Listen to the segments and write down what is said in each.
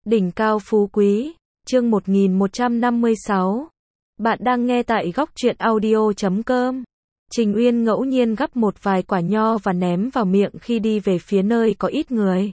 Đỉnh cao phú quý, chương 1156. Bạn đang nghe tại góc truyện audio.com. Trình Uyên ngẫu nhiên gắp một vài quả nho và ném vào miệng khi đi về phía nơi có ít người.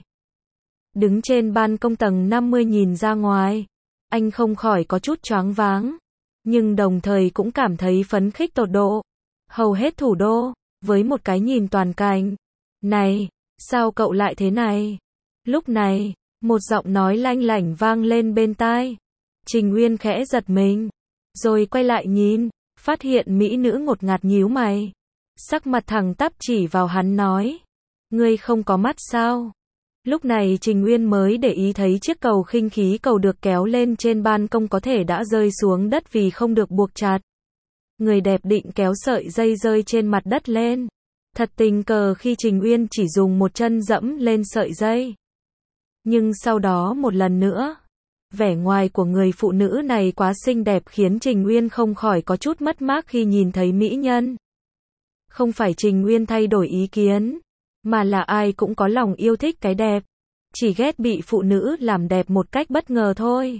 Đứng trên ban công tầng 50 nhìn ra ngoài, anh không khỏi có chút choáng váng, nhưng đồng thời cũng cảm thấy phấn khích tột độ. Hầu hết thủ đô, với một cái nhìn toàn cảnh. Này, sao cậu lại thế này? Lúc này, một giọng nói lanh lảnh vang lên bên tai. Trình Uyên khẽ giật mình, rồi quay lại nhìn, phát hiện mỹ nữ ngột ngạt nhíu mày. Sắc mặt thẳng tắp chỉ vào hắn nói. Ngươi không có mắt sao? Lúc này Trình Uyên mới để ý thấy chiếc cầu khinh khí cầu được kéo lên trên ban công có thể đã rơi xuống đất vì không được buộc chặt. Người đẹp định kéo sợi dây rơi trên mặt đất lên. Thật tình cờ khi Trình Uyên chỉ dùng một chân dẫm lên sợi dây. Nhưng sau đó một lần nữa, vẻ ngoài của người phụ nữ này quá xinh đẹp khiến Trình Uyên không khỏi có chút mất mát khi nhìn thấy mỹ nhân. Không phải Trình Uyên thay đổi ý kiến, mà là ai cũng có lòng yêu thích cái đẹp, chỉ ghét bị phụ nữ làm đẹp một cách bất ngờ thôi.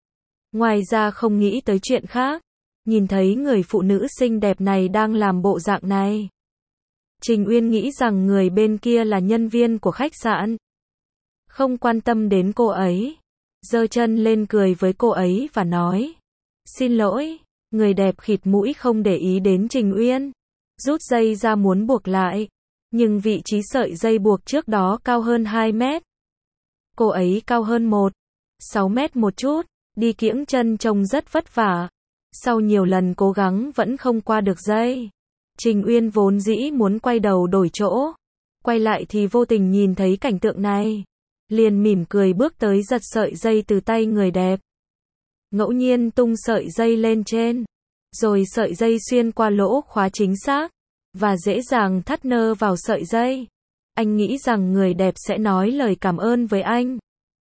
Ngoài ra không nghĩ tới chuyện khác, nhìn thấy người phụ nữ xinh đẹp này đang làm bộ dạng này. Trình Uyên nghĩ rằng người bên kia là nhân viên của khách sạn. Không quan tâm đến cô ấy, giơ chân lên cười với cô ấy và nói. Xin lỗi, người đẹp khịt mũi không để ý đến Trình Uyên. Rút dây ra muốn buộc lại, nhưng vị trí sợi dây buộc trước đó cao hơn 2 mét. Cô ấy cao hơn 6 mét một chút, đi kiễng chân trông rất vất vả. Sau nhiều lần cố gắng vẫn không qua được dây. Trình Uyên vốn dĩ muốn quay đầu đổi chỗ, quay lại thì vô tình nhìn thấy cảnh tượng này. Liền mỉm cười bước tới giật sợi dây từ tay người đẹp. Ngẫu nhiên tung sợi dây lên trên, rồi sợi dây xuyên qua lỗ khóa chính xác, và dễ dàng thắt nơ vào sợi dây. Anh nghĩ rằng người đẹp sẽ nói lời cảm ơn với anh.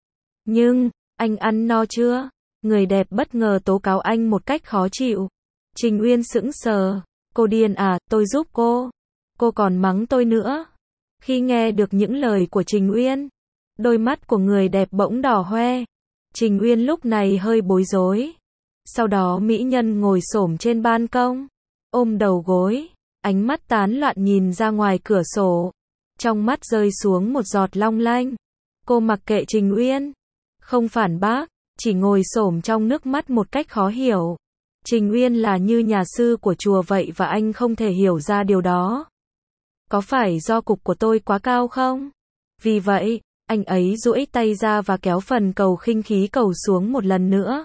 Nhưng, anh ăn no chưa? Người đẹp bất ngờ tố cáo anh một cách khó chịu. Trình Uyên sững sờ. Cô điên à, tôi giúp cô. Cô còn mắng tôi nữa. Khi nghe được những lời của Trình Uyên, đôi mắt của người đẹp bỗng đỏ hoe. Trình Uyên lúc này hơi bối rối. Sau đó mỹ nhân ngồi xổm trên ban công, ôm đầu gối, ánh mắt tán loạn nhìn ra ngoài cửa sổ. Trong mắt rơi xuống một giọt long lanh. Cô mặc kệ Trình Uyên, không phản bác, chỉ ngồi xổm trong nước mắt một cách khó hiểu. Trình Uyên là như nhà sư của chùa vậy và anh không thể hiểu ra điều đó. Có phải do cục của tôi quá cao không? Vì vậy, anh ấy duỗi tay ra và kéo phần cầu khinh khí cầu xuống một lần nữa.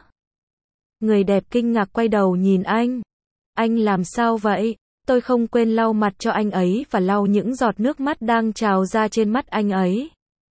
Người đẹp kinh ngạc quay đầu nhìn anh. Anh làm sao vậy? Tôi không quên lau mặt cho anh ấy và lau những giọt nước mắt đang trào ra trên mắt anh ấy.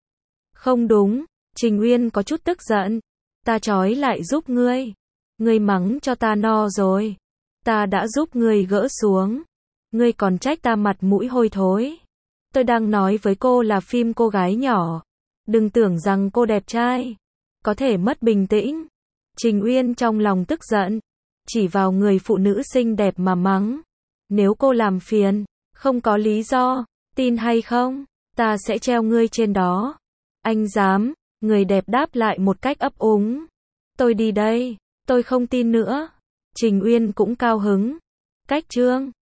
Không đúng, Trình Uyên có chút tức giận. Ta trói lại giúp ngươi. Ngươi mắng cho ta no rồi. Ta đã giúp ngươi gỡ xuống. Ngươi còn trách ta mặt mũi hôi thối. Tôi đang nói với cô là phim cô gái nhỏ. Đừng tưởng rằng cô đẹp trai có thể mất bình tĩnh. Trình Uyên trong lòng tức giận, chỉ vào người phụ nữ xinh đẹp mà mắng. Nếu cô làm phiền, không có lý do, tin hay không, ta sẽ treo ngươi trên đó. Anh dám? Người đẹp đáp lại một cách ấp úng. Tôi đi đây, tôi không tin nữa. Trình Uyên cũng cao hứng. Cách trương,